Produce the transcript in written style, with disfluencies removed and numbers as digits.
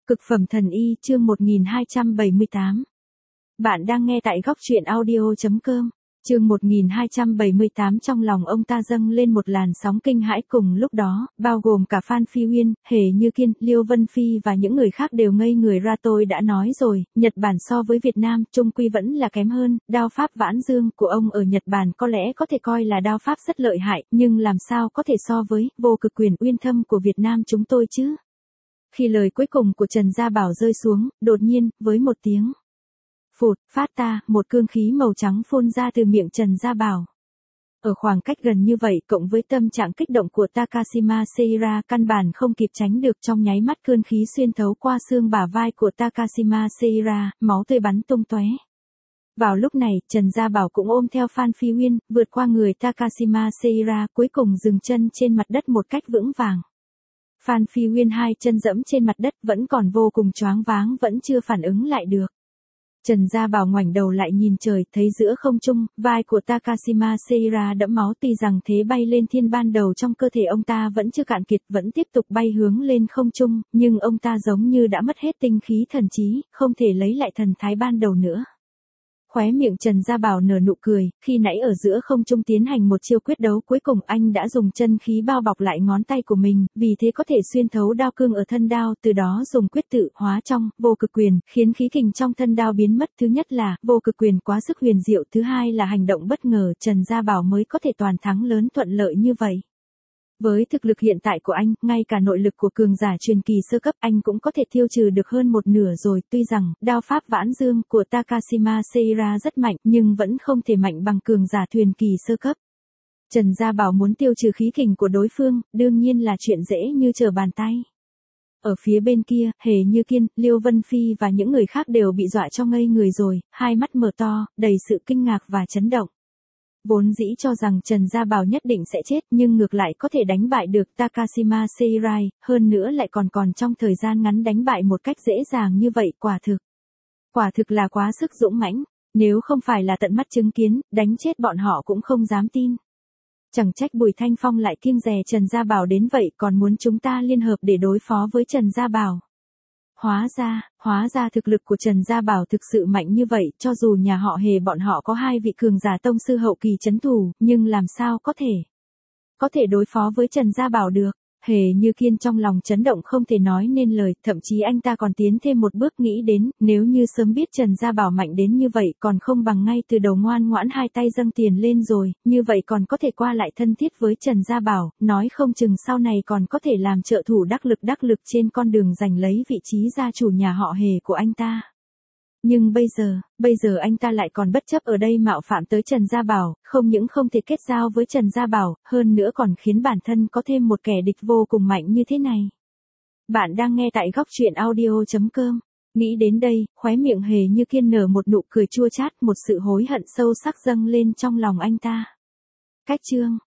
Cực phẩm thần y chương 1278. Bạn đang nghe tại góc truyện audio.com. Chương 1278 trong lòng ông ta dâng lên một làn sóng kinh hãi cùng lúc đó, bao gồm cả Phan Phi Uyên, Hề Như Kiên, Liêu Vân Phi và những người khác đều ngây người ra. Tôi đã nói rồi, Nhật Bản so với Việt Nam, chung quy vẫn là kém hơn, đao pháp Vãn Dương của ông ở Nhật Bản có lẽ có thể coi là đao pháp rất lợi hại, nhưng làm sao có thể so với vô cực quyền uyên thâm của Việt Nam chúng tôi chứ? Khi lời cuối cùng của Trần Gia Bảo rơi xuống, đột nhiên, với một tiếng phụt, phát ta, một cương khí màu trắng phun ra từ miệng Trần Gia Bảo. Ở khoảng cách gần như vậy cộng với tâm trạng kích động của Takashima Seira căn bản không kịp tránh được, trong nháy mắt cương khí xuyên thấu qua xương bả vai của Takashima Seira, máu tươi bắn tung tóe. Vào lúc này, Trần Gia Bảo cũng ôm theo Phan Phi Uyên, vượt qua người Takashima Seira, cuối cùng dừng chân trên mặt đất một cách vững vàng. Phan Phi Uyên hai chân dẫm trên mặt đất vẫn còn vô cùng choáng váng, vẫn chưa phản ứng lại được. Trần Gia Bảo ngoảnh đầu lại nhìn trời, thấy giữa không trung, vai của Takashima Seira đẫm máu, tuy rằng thế bay lên thiên ban đầu trong cơ thể ông ta vẫn chưa cạn kiệt, vẫn tiếp tục bay hướng lên không trung, nhưng ông ta giống như đã mất hết tinh khí thần trí, không thể lấy lại thần thái ban đầu nữa. Khóe miệng Trần Gia Bảo nở nụ cười, khi nãy ở giữa không trung tiến hành một chiêu quyết đấu cuối cùng anh đã dùng chân khí bao bọc lại ngón tay của mình, vì thế có thể xuyên thấu đao cương ở thân đao, từ đó dùng quyết tự hóa trong vô cực quyền, khiến khí kình trong thân đao biến mất. Thứ nhất là vô cực quyền quá sức huyền diệu, thứ hai là hành động bất ngờ, Trần Gia Bảo mới có thể toàn thắng lớn thuận lợi như vậy. Với thực lực hiện tại của anh, ngay cả nội lực của cường giả truyền kỳ sơ cấp anh cũng có thể tiêu trừ được hơn một nửa rồi, tuy rằng đao pháp Vãn Dương của Takashima Seira rất mạnh, nhưng vẫn không thể mạnh bằng cường giả truyền kỳ sơ cấp. Trần Gia Bảo muốn tiêu trừ khí kình của đối phương, đương nhiên là chuyện dễ như trở bàn tay. Ở phía bên kia, Hề Như Kiên, Liêu Vân Phi và những người khác đều bị dọa cho ngây người rồi, hai mắt mở to, đầy sự kinh ngạc và chấn động. Vốn dĩ cho rằng Trần Gia Bảo nhất định sẽ chết, nhưng ngược lại có thể đánh bại được Takashima Seirai, hơn nữa lại còn trong thời gian ngắn đánh bại một cách dễ dàng như vậy, quả thực là quá sức dũng mãnh, nếu không phải là tận mắt chứng kiến, đánh chết bọn họ cũng không dám tin. Chẳng trách Bùi Thanh Phong lại kiêng dè Trần Gia Bảo đến vậy, còn muốn chúng ta liên hợp để đối phó với Trần Gia Bảo. Hóa ra thực lực của Trần Gia Bảo thực sự mạnh như vậy, cho dù nhà họ Hề bọn họ có hai vị cường giả tông sư hậu kỳ trấn thủ, nhưng làm sao có thể đối phó với Trần Gia Bảo được. Hề Như Kiên trong lòng chấn động không thể nói nên lời, thậm chí anh ta còn tiến thêm một bước nghĩ đến, nếu như sớm biết Trần Gia Bảo mạnh đến như vậy còn không bằng ngay từ đầu ngoan ngoãn hai tay dâng tiền lên rồi, như vậy còn có thể qua lại thân thiết với Trần Gia Bảo, nói không chừng sau này còn có thể làm trợ thủ đắc lực trên con đường giành lấy vị trí gia chủ nhà họ Hề của anh ta. Nhưng bây giờ anh ta lại còn bất chấp ở đây mạo phạm tới Trần Gia Bảo, không những không thể kết giao với Trần Gia Bảo, hơn nữa còn khiến bản thân có thêm một kẻ địch vô cùng mạnh như thế này. Bạn đang nghe tại góc truyện audio.com. Nghĩ đến đây, khóe miệng Hề Như Kiên nở một nụ cười chua chát, một sự hối hận sâu sắc dâng lên trong lòng anh ta. Cách chương